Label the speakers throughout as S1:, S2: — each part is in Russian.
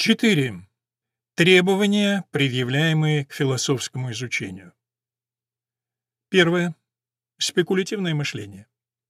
S1: 4. Требования, предъявляемые к философскому изучению. Первое. Спекулятивное мышление.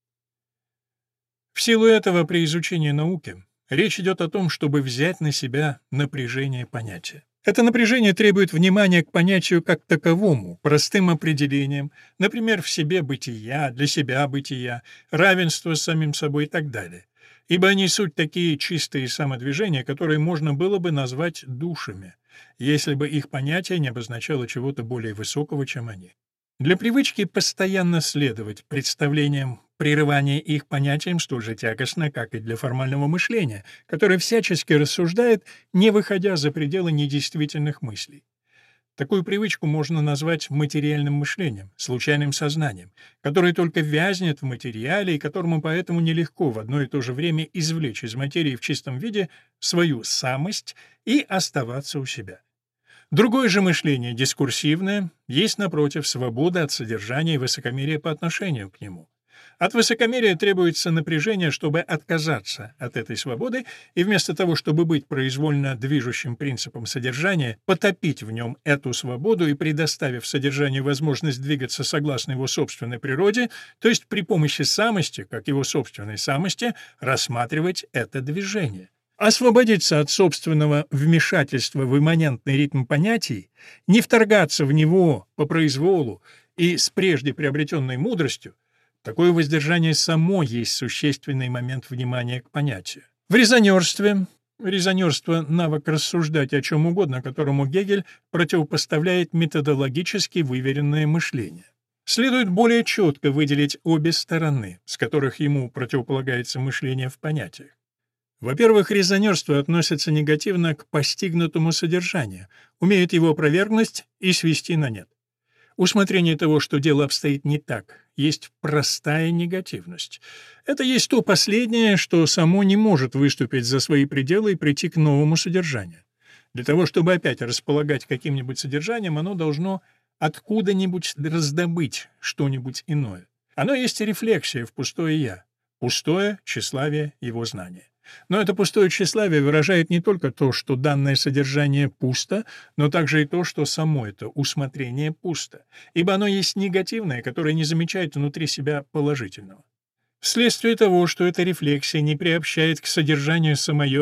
S1: В силу этого при изучении науки речь идет о том, чтобы взять на себя напряжение понятия. Это напряжение требует внимания к понятию как таковому, простым определениям, например, в себе бытия, для себя бытия, равенство с самим собой и так далее. Ибо они суть такие чистые самодвижения, которые можно было бы назвать душами, если бы их понятие не обозначало чего-то более высокого, чем они. Для привычки постоянно следовать представлениям, прерывание их понятиям столь же тягостно, как и для формального мышления, которое всячески рассуждает, не выходя за пределы недействительных мыслей. Такую привычку можно назвать материальным мышлением, случайным сознанием, которое только вязнет в материале и которому поэтому нелегко в одно и то же время извлечь из материи в чистом виде свою самость и оставаться у себя. Другое же мышление, дискурсивное, есть, напротив, свобода от содержания и высокомерия по отношению к нему. От высокомерия требуется напряжение, чтобы отказаться от этой свободы и вместо того, чтобы быть произвольно движущим принципом содержания, потопить в нем эту свободу и, предоставив содержанию возможность двигаться согласно его собственной природе, то есть при помощи самости, как его собственной самости, рассматривать это движение. Освободиться от собственного вмешательства в имманентный ритм понятий, не вторгаться в него по произволу и с прежде приобретенной мудростью, такое воздержание само есть существенный момент внимания к понятию. В резонерстве, резонерство — навык рассуждать о чем угодно, которому Гегель противопоставляет методологически выверенное мышление. Следует более четко выделить обе стороны, с которых ему противополагается мышление в понятиях. Во-первых, резонерство относится негативно к постигнутому содержанию, умеет его опровергнуть и свести на нет. Усмотрение того, что дело обстоит не так, есть простая негативность. Это есть то последнее, что само не может выступить за свои пределы и прийти к новому содержанию. Для того, чтобы опять располагать каким-нибудь содержанием, оно должно откуда-нибудь раздобыть что-нибудь иное. Оно есть рефлексия в пустое «я», пустое тщеславие его знания. Но это пустое тщеславие выражает не только то, что данное содержание пусто, но также и то, что само это усмотрение пусто, ибо оно есть негативное, которое не замечает внутри себя положительного. Вследствие того, что эта рефлексия не приобщает к содержанию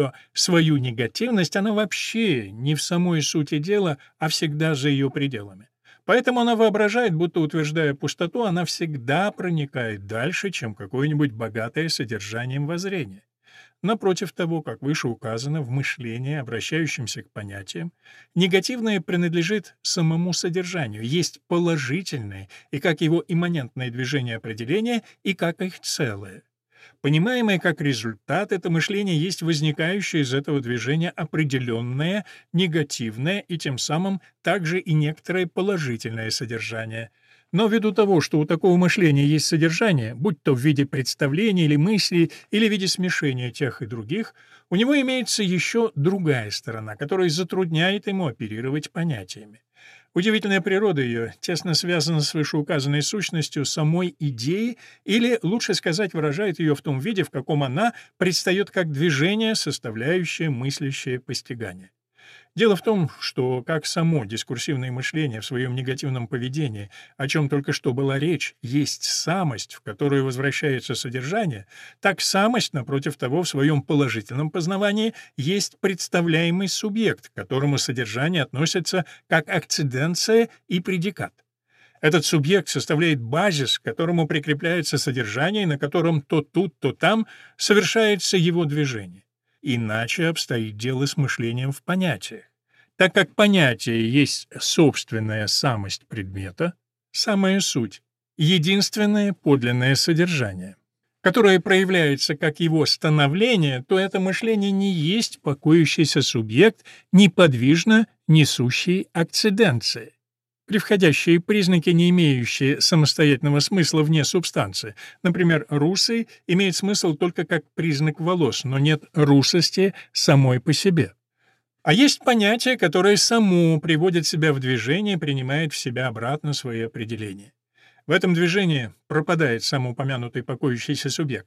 S1: свою негативность, она вообще не в самой сути дела, а всегда за ее пределами. Поэтому она воображает, будто, утверждая пустоту, она всегда проникает дальше, чем какое-нибудь богатое содержанием воззрение. Напротив того, как выше указано, в мышлении, обращающемся к понятиям, негативное принадлежит самому содержанию, есть положительное и как его имманентное движение определения, и как их целое. Понимаемое как результат, это мышление есть возникающее из этого движения определенное, негативное и тем самым также и некоторое положительное содержание. Но ввиду того, что у такого мышления есть содержание, будь то в виде представления или мыслей, или в виде смешения тех и других, у него имеется еще другая сторона, которая затрудняет ему оперировать понятиями. Удивительная природа ее тесно связана с вышеуказанной сущностью самой идеи, или, лучше сказать, выражает ее в том виде, в каком она предстает как движение, составляющее мыслящее постигание. Дело в том, что как само дискурсивное мышление в своем негативном поведении, о чем только что была речь, есть самость, в которую возвращается содержание, так самость, напротив того, в своем положительном познавании есть представляемый субъект, к которому содержание относится как акциденция и предикат. Этот субъект составляет базис, к которому прикрепляется содержание, на котором то тут, то там совершается его движение. Иначе обстоит дело с мышлением в понятиях. Так как понятие есть собственная самость предмета, самая суть, единственное подлинное содержание, которое проявляется как его становление, то это мышление не есть покоящийся субъект, неподвижно несущий акциденции. Превходящие признаки, не имеющие самостоятельного смысла вне субстанции. Например, русый имеет смысл только как признак волос, но нет русости самой по себе. А есть понятие, которое само приводит себя в движение и принимает в себя обратно свои определения. В этом движении пропадает самоупомянутый покоящийся субъект.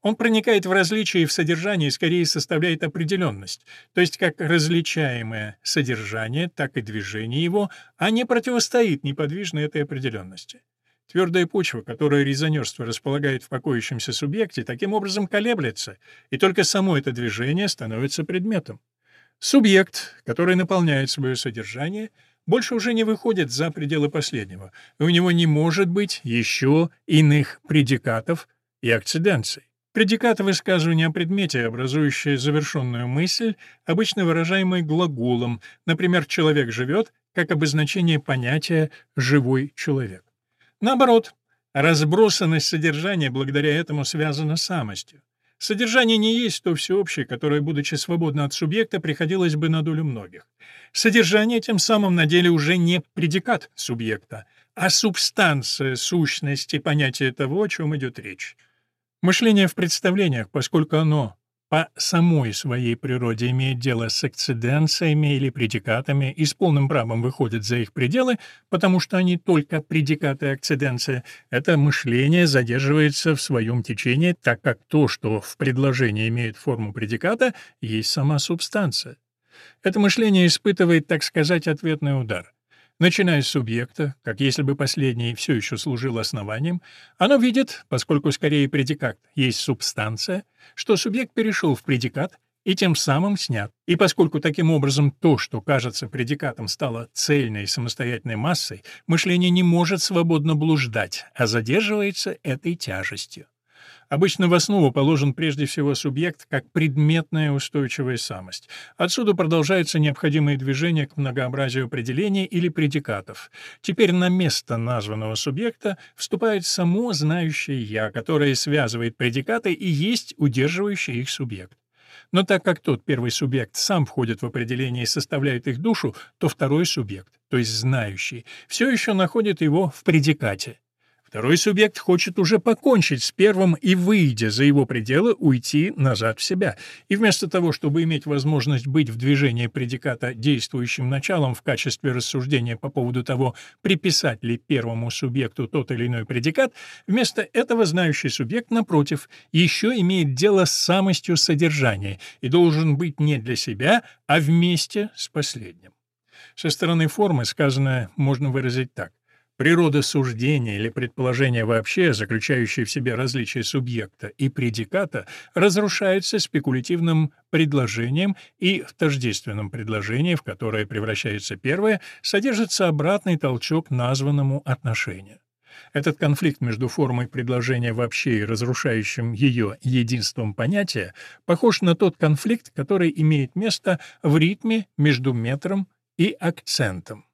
S1: Он проникает в различие и в содержании скорее составляет определенность, то есть как различаемое содержание, так и движение его, а не противостоит неподвижной этой определенности. Твердая почва, которую резонерство располагает в покоящемся субъекте, таким образом колеблется, и только само это движение становится предметом. Субъект, который наполняет свое содержание, больше уже не выходит за пределы последнего, и у него не может быть еще иных предикатов и акциденций. Предикаты высказывания о предмете, образующие завершенную мысль, обычно выражаемые глаголом, например, «человек живет», как обозначение понятия «живой человек». Наоборот, разбросанность содержания благодаря этому связана с самостью. Содержание не есть то всеобщее, которое, будучи свободно от субъекта, приходилось бы на долю многих. Содержание тем самым на деле уже не предикат субъекта, а субстанция сущности понятия того, о чем идет речь. Мышление в представлениях, поскольку оно по самой своей природе имеет дело с акциденциями или предикатами и с полным правом выходит за их пределы, потому что они только предикаты и акциденция, это мышление задерживается в своем течении, так как то, что в предложении имеет форму предиката, есть сама субстанция. Это мышление испытывает, так сказать, ответный удар. Начиная с субъекта, как если бы последний все еще служил основанием, оно видит, поскольку скорее предикат есть субстанция, что субъект перешел в предикат и тем самым снят. И поскольку таким образом то, что кажется предикатом, стало цельной самостоятельной массой, мышление не может свободно блуждать, а задерживается этой тяжестью. Обычно в основу положен прежде всего субъект как предметная устойчивая самость. Отсюда продолжается необходимое движение к многообразию определений или предикатов. Теперь на место названного субъекта вступает само знающее «я», которое связывает предикаты и есть удерживающий их субъект. Но так как тот первый субъект сам входит в определение и составляет их душу, то второй субъект, то есть знающий, все еще находит его в предикате. Второй субъект хочет уже покончить с первым и, выйдя за его пределы, уйти назад в себя. И вместо того, чтобы иметь возможность быть в движении предиката действующим началом в качестве рассуждения по поводу того, приписать ли первому субъекту тот или иной предикат, вместо этого знающий субъект, напротив, еще имеет дело с самостью содержания и должен быть не для себя, а вместе с последним. Со стороны формы сказанное можно выразить так. Природа суждения или предположения вообще, заключающее в себе различие субъекта и предиката, разрушается спекулятивным предложением, и в тождественном предложении, в которое превращается первое, содержится обратный толчок названному отношению. Этот конфликт между формой предложения вообще и разрушающим ее единством понятия похож на тот конфликт, который имеет место в ритме между метром и акцентом.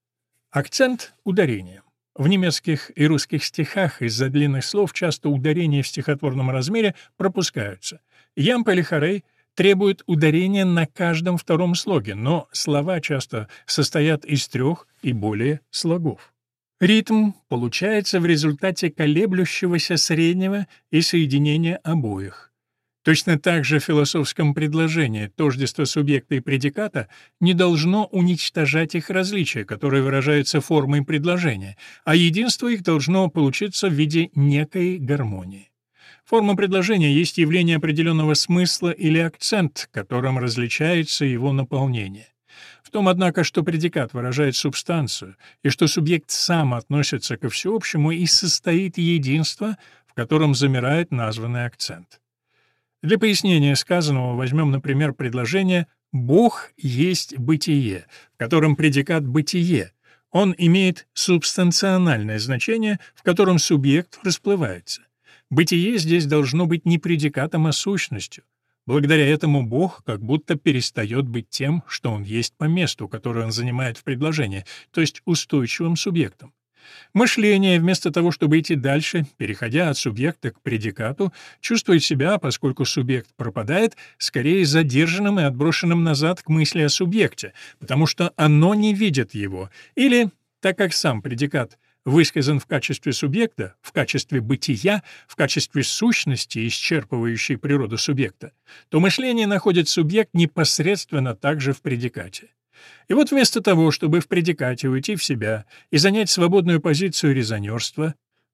S1: Акцент — ударение. В немецких и русских стихах из-за длинных слов часто ударения в стихотворном размере пропускаются. Ямп или Хорей требует ударения на каждом втором слоге, но слова часто состоят из 3 и более слогов. Ритм получается в результате колеблющегося среднего и соединения обоих. Точно так же в философском предложении тождество субъекта и предиката не должно уничтожать их различия, которые выражаются формой предложения, а единство их должно получиться в виде некой гармонии. Форма предложения есть явление определенного смысла или акцент, которым различается его наполнение. В том, однако, что предикат выражает субстанцию, и что субъект сам относится ко всеобщему, и состоит единство, в котором замирает названный акцент. Для пояснения сказанного возьмем, например, предложение «Бог есть бытие», в котором предикат «бытие». Он имеет субстанциональное значение, в котором субъект расплывается. Бытие здесь должно быть не предикатом, а сущностью. Благодаря этому Бог как будто перестает быть тем, что Он есть по месту, которое Он занимает в предложении, то есть устойчивым субъектом. Мышление, вместо того, чтобы идти дальше, переходя от субъекта к предикату, чувствует себя, поскольку субъект пропадает, скорее задержанным и отброшенным назад к мысли о субъекте, потому что оно не видит его, или, так как сам предикат высказан в качестве субъекта, в качестве бытия, в качестве сущности, исчерпывающей природу субъекта, то мышление находит субъект непосредственно также в предикате. И вот вместо того, чтобы в предикате уйти в себя и занять свободную позицию резонерства,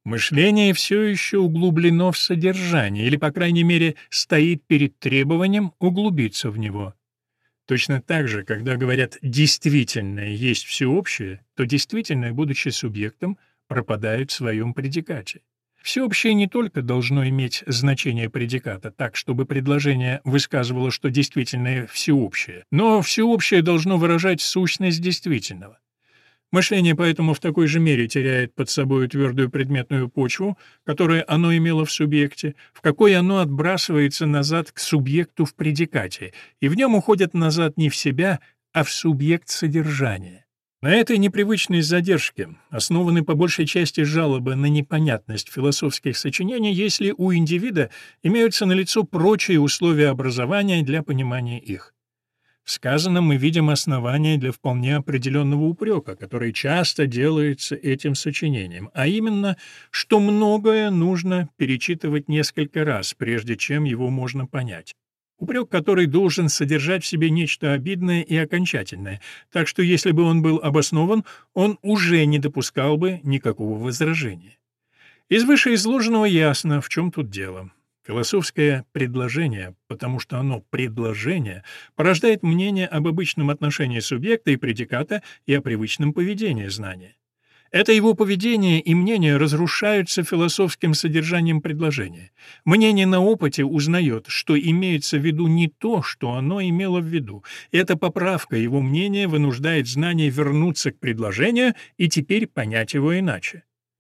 S1: Мышление все еще углублено в содержание, или, по крайней мере, стоит перед требованием углубиться в него. Точно так же, когда говорят «действительное есть всеобщее», то действительное, будучи субъектом, пропадает в своем предикате. Всеобщее не только должно иметь значение предиката, так, чтобы предложение высказывало, что действительное всеобщее, но всеобщее должно выражать сущность действительного. Мышление поэтому в такой же мере теряет под собой твердую предметную почву, которую оно имело в субъекте, в какой оно отбрасывается назад к субъекту в предикате, и в нем уходит назад не в себя, а в субъект содержания. На этой непривычной задержке основаны по большей части жалобы на непонятность философских сочинений, если у индивида имеются налицо прочие условия образования для понимания их. В сказанном мы видим основания для вполне определенного упрека, который часто делается этим сочинением, а именно, что многое нужно перечитывать несколько раз, прежде чем его можно понять. Упрек, который должен содержать в себе нечто обидное и окончательное, так что если бы он был обоснован, он уже не допускал бы никакого возражения. Из вышеизложенного ясно, в чем тут дело. Философское предложение, потому что оно предложение, порождает мнение об обычном отношении субъекта и предиката и о привычном поведении знания. Это его поведение и мнение разрушаются философским содержанием предложения. Мнение на опыте узнает, что имеется в виду не то, что оно имело в виду. Эта поправка его мнения вынуждает знание вернуться к предложению и теперь понять его иначе.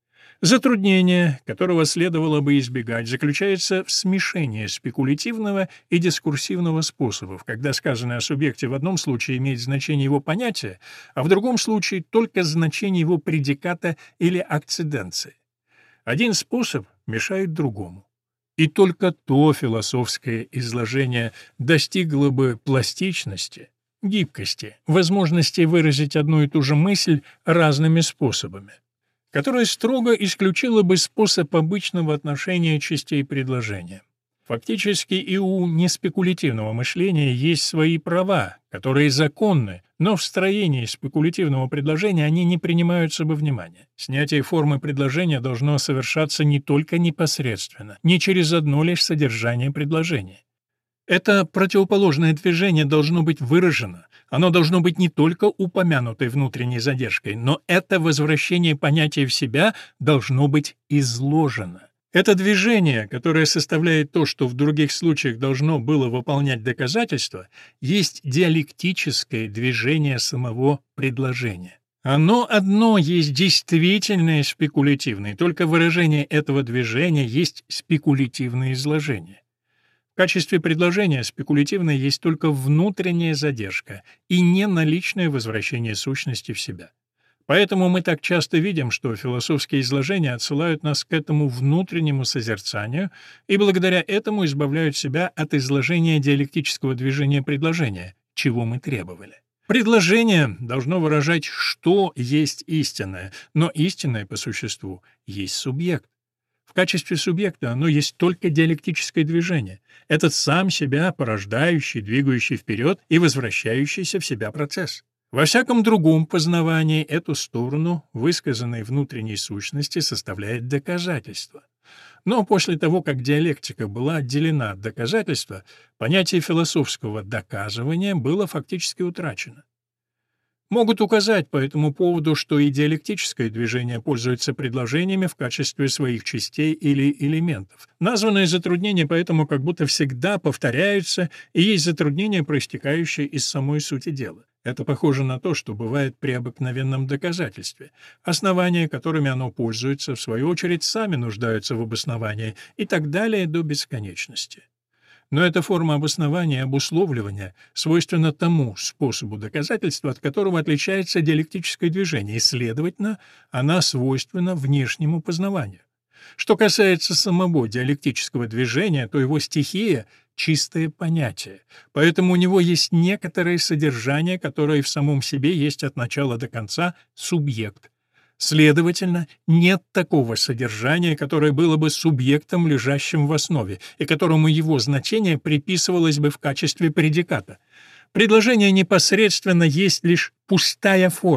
S1: Затруднение, которого следовало бы избегать, заключается в смешении спекулятивного и дискурсивного способов, когда сказанное о субъекте в одном случае имеет значение его понятия, а в другом случае только значение его предиката или акциденции. Один способ мешает другому. И только то философское изложение достигло бы пластичности, гибкости, возможности выразить одну и ту же мысль разными способами, которое строго исключило бы способ обычного отношения частей предложения. Фактически и у неспекулятивного мышления есть свои права, которые законны, но в строении спекулятивного предложения они не принимаются во внимание. Снятие формы предложения должно совершаться не только непосредственно, не через одно лишь содержание предложения. Это противоположное движение должно быть выражено, оно должно быть не только упомянутой внутренней задержкой, но это возвращение понятия в себя должно быть изложено. Это движение, которое составляет то, что в других случаях должно было выполнять доказательство, есть диалектическое движение самого предложения. Оно одно есть действительное спекулятивное, только выражение этого движения есть спекулятивное изложение. В качестве предложения спекулятивное есть только внутренняя задержка и не наличное возвращение сущности в себя. Поэтому мы так часто видим, что философские изложения отсылают нас к этому внутреннему созерцанию и благодаря этому избавляют себя от изложения диалектического движения предложения, чего мы требовали. Предложение должно выражать, что есть истинное, но истинное по существу есть субъект. В качестве субъекта оно есть только диалектическое движение, этот сам себя порождающий, двигающий вперед и возвращающийся в себя процесс. Во всяком другом познавании эту сторону высказанной внутренней сущности составляет доказательство. Но после того, как диалектика была отделена от доказательства, понятие философского доказывания было фактически утрачено. Могут указать по этому поводу, что и диалектическое движение пользуется предложениями в качестве своих частей или элементов. Названные затруднения поэтому как будто всегда повторяются, и есть затруднения, проистекающие из самой сути дела. Это похоже на то, что бывает при обыкновенном доказательстве. Основания, которыми оно пользуется, в свою очередь, сами нуждаются в обосновании, и так далее до бесконечности. Но эта форма обоснования и обусловливания свойственна тому способу доказательства, от которого отличается диалектическое движение, и, следовательно, она свойственна внешнему познаванию. Что касается самого диалектического движения, то его стихия — чистое понятие, поэтому у него есть некоторое содержание, которое в самом себе есть от начала до конца субъект. Следовательно, нет такого содержания, которое было бы субъектом, лежащим в основе, и которому его значение приписывалось бы в качестве предиката. Предложение непосредственно есть лишь пустая форма.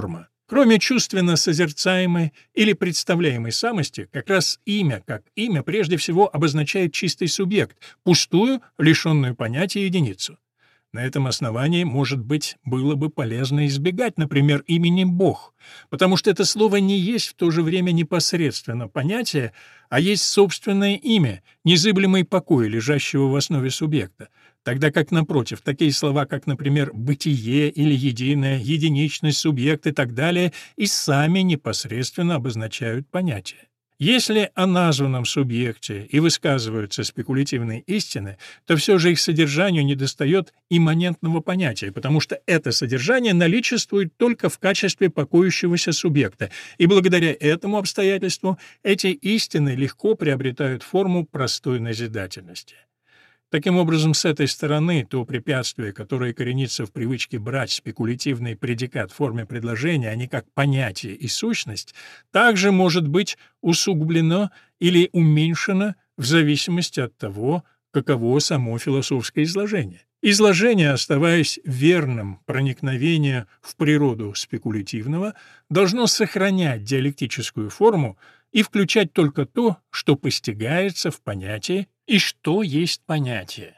S1: Кроме чувственно созерцаемой или представляемой самости, как раз имя, как имя, прежде всего обозначает чистый субъект, пустую, лишенную понятия единицу. На этом основании, может быть, было бы полезно избегать, например, имени «Бог», потому что это слово не есть в то же время непосредственно понятие, а есть собственное имя, незыблемый покой, лежащего в основе субъекта, тогда как, напротив, такие слова, как, например, «бытие» или «единое», «единичность», «субъект» и так далее, и сами непосредственно обозначают понятие. Если о названном субъекте и высказываются спекулятивные истины, то все же их содержанию недостает имманентного понятия, потому что это содержание наличествует только в качестве покоящегося субъекта, и благодаря этому обстоятельству эти истины легко приобретают форму простой назидательности. Таким образом, с этой стороны, то препятствие, которое коренится в привычке брать спекулятивный предикат в форме предложения, а не как понятие и сущность, также может быть усугублено или уменьшено в зависимости от того, каково само философское изложение. Изложение, оставаясь верным проникновению в природу спекулятивного, должно сохранять диалектическую форму и включать только то, что постигается в понятии и что есть понятие.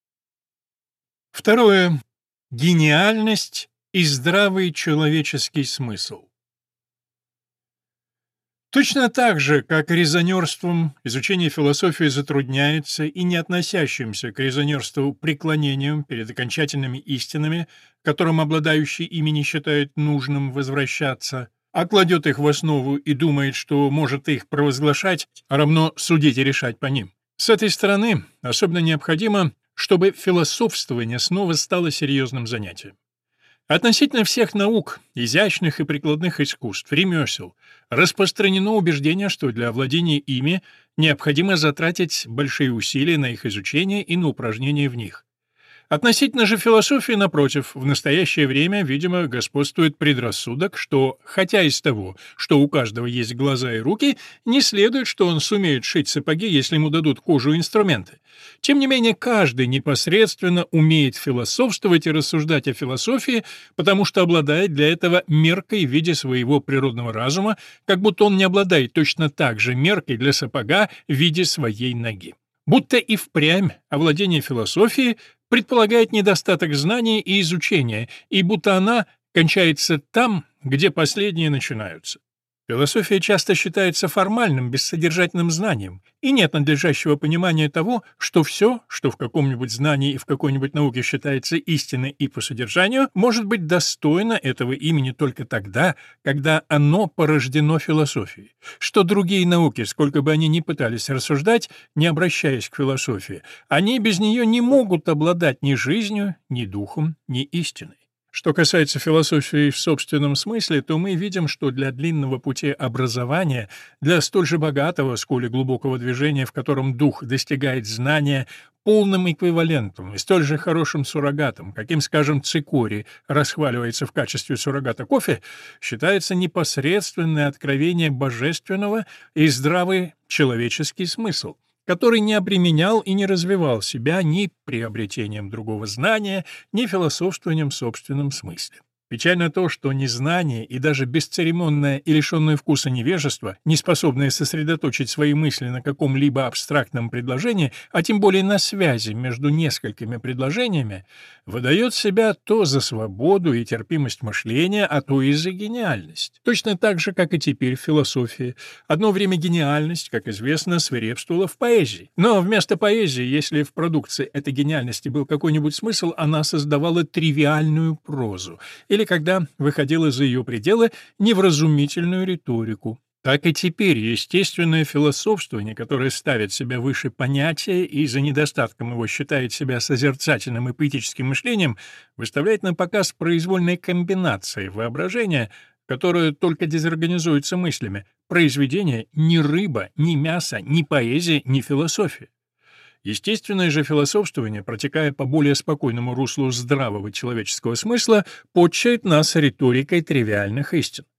S1: Второе. Гениальность и здравый человеческий смысл. Точно так же, как резонерством изучение философии затрудняется и не относящимся к резонерству преклонением перед окончательными истинами, которым обладающий ими не считает нужным возвращаться, а кладет их в основу и думает, что может их провозглашать, а равно судить и решать по ним. С этой стороны особенно необходимо, чтобы философствование снова стало серьезным занятием. Относительно всех наук, изящных и прикладных искусств, ремесел, распространено убеждение, что для овладения ими необходимо затратить большие усилия на их изучение и на упражнение в них. Относительно же философии, напротив, в настоящее время, видимо, господствует предрассудок, что, хотя из того, что у каждого есть глаза и руки, не следует, что он сумеет шить сапоги, если ему дадут кожу и инструменты. Тем не менее, каждый непосредственно умеет философствовать и рассуждать о философии, потому что обладает для этого меркой в виде своего природного разума, как будто он не обладает точно так же меркой для сапога в виде своей ноги. Будто и впрямь овладение философией предполагает недостаток знаний и изучения, и будто она кончается там, где последние начинаются. Философия часто считается формальным, бессодержательным знанием, и нет надлежащего понимания того, что все, что в каком-нибудь знании и в какой-нибудь науке считается истиной и по содержанию, может быть достойно этого имени только тогда, когда оно порождено философией, что другие науки, сколько бы они ни пытались рассуждать, не обращаясь к философии, они без нее не могут обладать ни жизнью, ни духом, ни истиной. Что касается философии в собственном смысле, то мы видим, что для длинного пути образования, для столь же богатого, сколь и глубокого движения, в котором дух достигает знания, полным эквивалентом и столь же хорошим суррогатом, каким, скажем, цикорий расхваливается в качестве суррогата кофе, считается непосредственное откровение божественного и здравый человеческий смысл, который не обременял и не развивал себя ни приобретением другого знания, ни философствованием в собственном смысле. Печально то, что незнание и даже бесцеремонное и лишенное вкуса невежество, не способное сосредоточить свои мысли на каком-либо абстрактном предложении, а тем более на связи между несколькими предложениями, выдает себя то за свободу и терпимость мышления, а то и за гениальность. Точно так же, как и теперь в философии. Одно время гениальность, как известно, свирепствовала в поэзии. Но вместо поэзии, если в продукции этой гениальности был какой-нибудь смысл, она создавала тривиальную прозу, или когда выходила за ее пределы, невразумительную риторику. Так и теперь естественное философствование, которое ставит себя выше понятия и за недостатком его считает себя созерцательным и поэтическим мышлением, выставляет на показ произвольные комбинации воображения, которое только дезорганизуется мыслями. Произведение ни рыба, ни мясо, ни поэзия, ни философия. Естественное же философствование, протекая по более спокойному руслу здравого человеческого смысла, подчает нас риторикой тривиальных истин.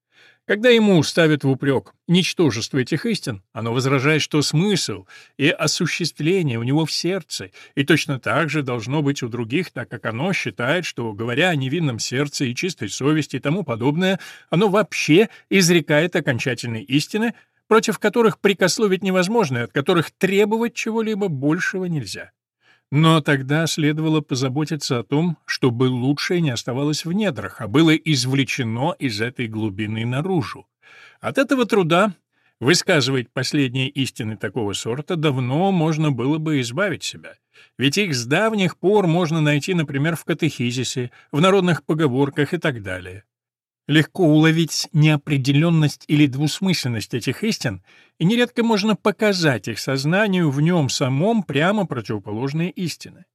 S1: Когда ему ставят в упрек ничтожество этих истин, оно возражает, что смысл и осуществление у него в сердце, и точно так же должно быть у других, так как оно считает, что, говоря о невинном сердце и чистой совести и тому подобное, оно вообще изрекает окончательные истины, против которых прикословить невозможно и от которых требовать чего-либо большего нельзя. Но тогда следовало позаботиться о том, чтобы лучшее не оставалось в недрах, а было извлечено из этой глубины наружу. От этого труда высказывать последние истины такого сорта давно можно было бы избавить себя. Ведь их с давних пор можно найти, например, в катехизисе, в народных поговорках и так далее. Легко уловить неопределенность или двусмысленность этих истин, и нередко можно показать их сознанию в нем самом прямо противоположные истины.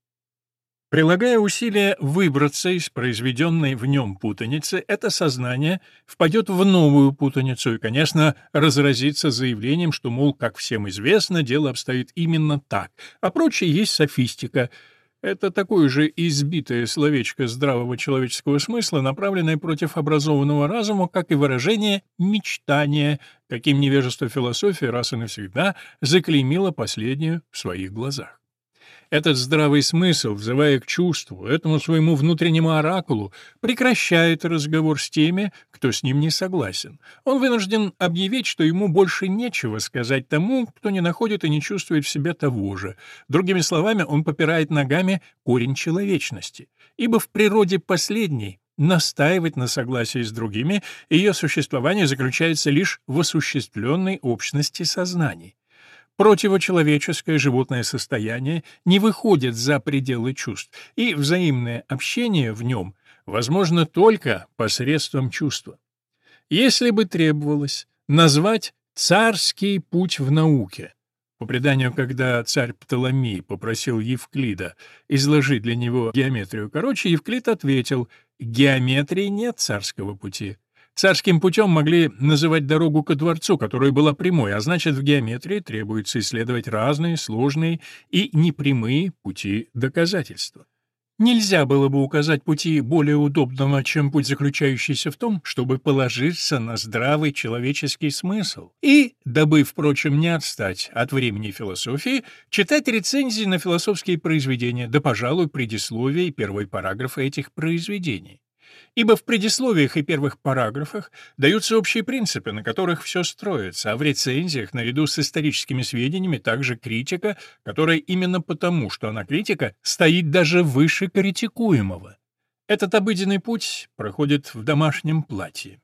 S1: Прилагая усилия выбраться из произведенной в нем путаницы, это сознание впадет в новую путаницу и, конечно, разразится заявлением, что, мол, как всем известно, дело обстоит именно так, а прочее есть софистика. Это такое же избитое словечко здравого человеческого смысла, направленное против образованного разума, как и выражение «мечтание», каким невежество философии раз и навсегда заклеймило последнюю в своих глазах. Этот здравый смысл, взывая к чувству, этому своему внутреннему оракулу, прекращает разговор с теми, кто с ним не согласен. Он вынужден объявить, что ему больше нечего сказать тому, кто не находит и не чувствует в себе того же. Другими словами, он попирает ногами корень человечности, ибо в природе последней настаивать на согласии с другими, ее существование заключается лишь в осуществленной общности сознаний. Противочеловеческое животное состояние не выходит за пределы чувств, и взаимное общение в нем возможно только посредством чувства. Если бы требовалось назвать «царский путь в науке», по преданию, когда царь Птоломей попросил Евклида изложить для него геометрию короче, Евклид ответил: «Геометрии нет царского пути». Царским путем могли называть дорогу ко дворцу, которая была прямой, а значит, в геометрии требуется исследовать разные, сложные и непрямые пути доказательства. Нельзя было бы указать пути более удобного, чем путь, заключающийся в том, чтобы положиться на здравый человеческий смысл и, дабы, впрочем, не отстать от времени философии, читать рецензии на философские произведения, да, пожалуй, предисловия и первые параграфы этих произведений. Ибо в предисловиях и первых параграфах даются общие принципы, на которых все строится, а в рецензиях, наряду с историческими сведениями, также критика, которая именно потому, что она критика, стоит даже выше критикуемого. Этот обыденный путь проходит в домашнем платье.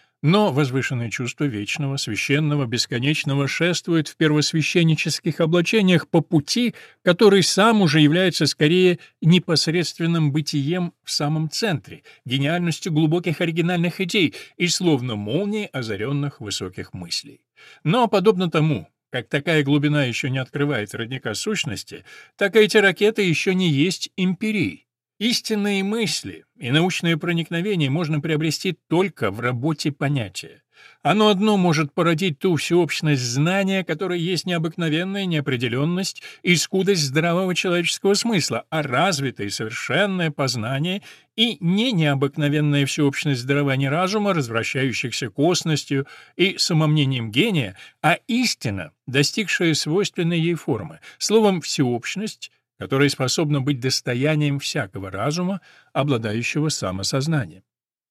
S1: Но возвышенное чувство вечного, священного, бесконечного шествует в первосвященнических облачениях по пути, который сам уже является скорее непосредственным бытием в самом центре, гениальностью глубоких оригинальных идей и словно молнией озаренных высоких мыслей. Но, подобно тому, как такая глубина еще не открывает родника сущности, так и эти ракеты еще не есть империи. Истинные мысли и научное проникновение можно приобрести только в работе понятия. Оно одно может породить ту всеобщность знания, которая есть необыкновенная неопределенность и скудость здравого человеческого смысла, а развитое и совершенное познание и не необыкновенная всеобщность дарований разума, развращающихся косностью и самомнением гения, а истина, достигшая свойственной ей формы, словом, всеобщность, которая способна быть достоянием всякого разума, обладающего самосознанием.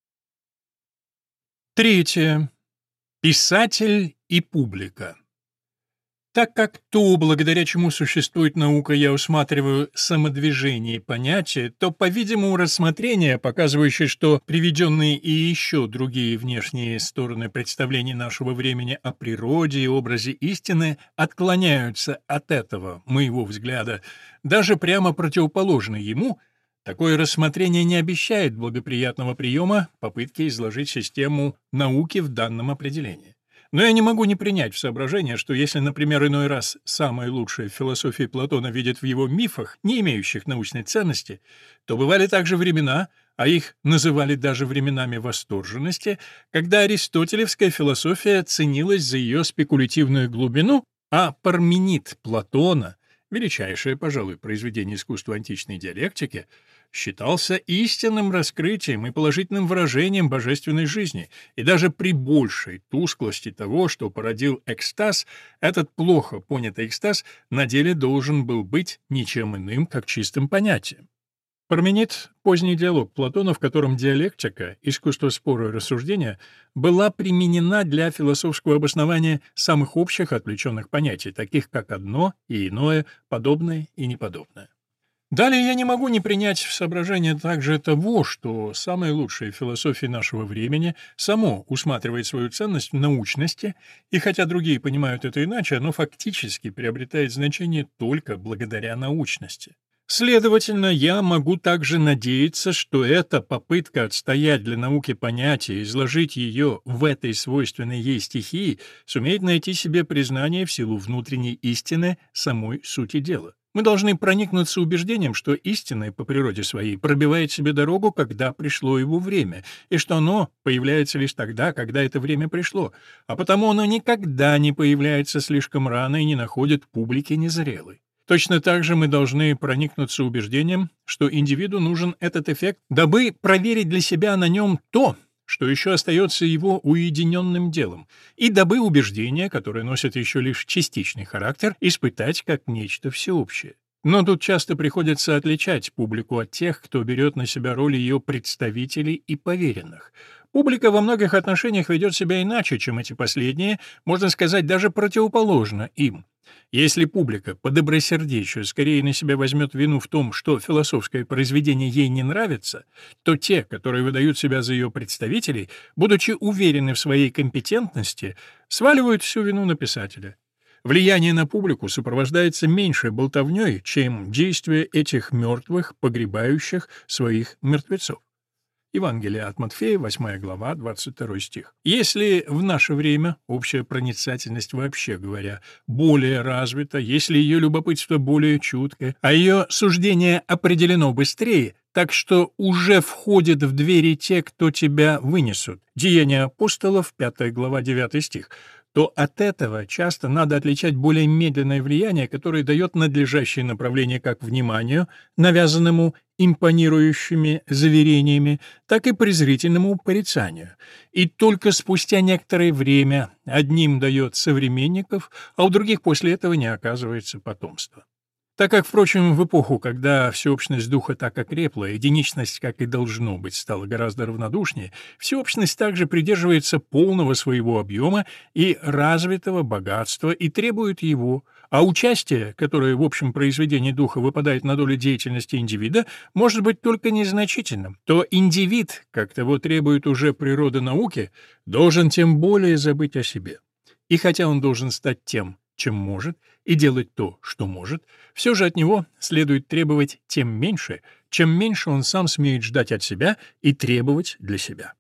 S1: Третье. Писатель и публика. Так как то, благодаря чему существует наука, я усматриваю самодвижение понятия, то, по-видимому, рассмотрение, показывающее, что приведенные и еще другие внешние стороны представлений нашего времени о природе и образе истины отклоняются от этого, моего взгляда, даже прямо противоположно ему, такое рассмотрение не обещает благоприятного приема попытки изложить систему науки в данном определении. Но я не могу не принять в соображение, что если, например, иной раз самое лучшее в философии Платона видят в его мифах, не имеющих научной ценности, то бывали также времена, а их называли даже временами восторженности, когда аристотелевская философия ценилась за ее спекулятивную глубину, а Парменид Платона, величайшее, пожалуй, произведение искусства античной диалектики, считался истинным раскрытием и положительным выражением божественной жизни, и даже при большей тусклости того, что породил экстаз, этот плохо понятый экстаз на деле должен был быть ничем иным, как чистым понятием. Парменид — поздний диалог Платона, в котором диалектика, искусство спора и рассуждения, была применена для философского обоснования самых общих отвлеченных понятий, таких как одно и иное, подобное и неподобное. Далее я не могу не принять в соображение также того, что самое лучшее в философии нашего времени само усматривает свою ценность в научности, и хотя другие понимают это иначе, оно фактически приобретает значение только благодаря научности. Следовательно, я могу также надеяться, что эта попытка отстоять для науки понятие, изложить ее в этой свойственной ей стихии, сумеет найти себе признание в силу внутренней истины самой сути дела. Мы должны проникнуться убеждением, что истинное по природе своей пробивает себе дорогу, когда пришло его время, и что оно появляется лишь тогда, когда это время пришло, а потому оно никогда не появляется слишком рано и не находит публики незрелой. Точно так же мы должны проникнуться убеждением, что индивиду нужен этот эффект, дабы проверить для себя на нем то, что еще остается его уединенным делом, и дабы убеждение, которое носит еще лишь частичный характер, испытать как нечто всеобщее. Но тут часто приходится отличать публику от тех, кто берет на себя роль ее представителей и поверенных. Публика во многих отношениях ведет себя иначе, чем эти последние, можно сказать, даже противоположно им. Если публика по добросердечию скорее на себя возьмет вину в том, что философское произведение ей не нравится, то те, которые выдают себя за ее представителей, будучи уверены в своей компетентности, сваливают всю вину на писателя. Влияние на публику сопровождается меньшей болтовней, чем действие этих мертвых, погребающих своих мертвецов. Евангелие от Матфея, 8 глава, 22 стих. Если в наше время общая проницательность, вообще говоря, более развита, если ее любопытство более чуткое, а ее суждение определено быстрее, так что уже входят в двери те, кто тебя вынесут. Деяния апостолов, 5 глава, 9 стих. То от этого часто надо отличать более медленное влияние, которое дает надлежащее направление как вниманию, навязанному импонирующими заверениями, так и презрительному порицанию. И только спустя некоторое время одним дает современников, а у других после этого не оказывается потомства. Так как, впрочем, в эпоху, когда всеобщность духа так окрепла, единичность, как и должно быть, стала гораздо равнодушнее, всеобщность также придерживается полного своего объема и развитого богатства и требует его, а участие, которое в общем произведении духа выпадает на долю деятельности индивида, может быть только незначительным, то индивид, как того требует уже природа науки, должен тем более забыть о себе. И хотя он должен стать тем, чем может, и делать то, что может, все же от него следует требовать тем меньше, чем меньше он сам смеет ждать от себя и требовать для себя.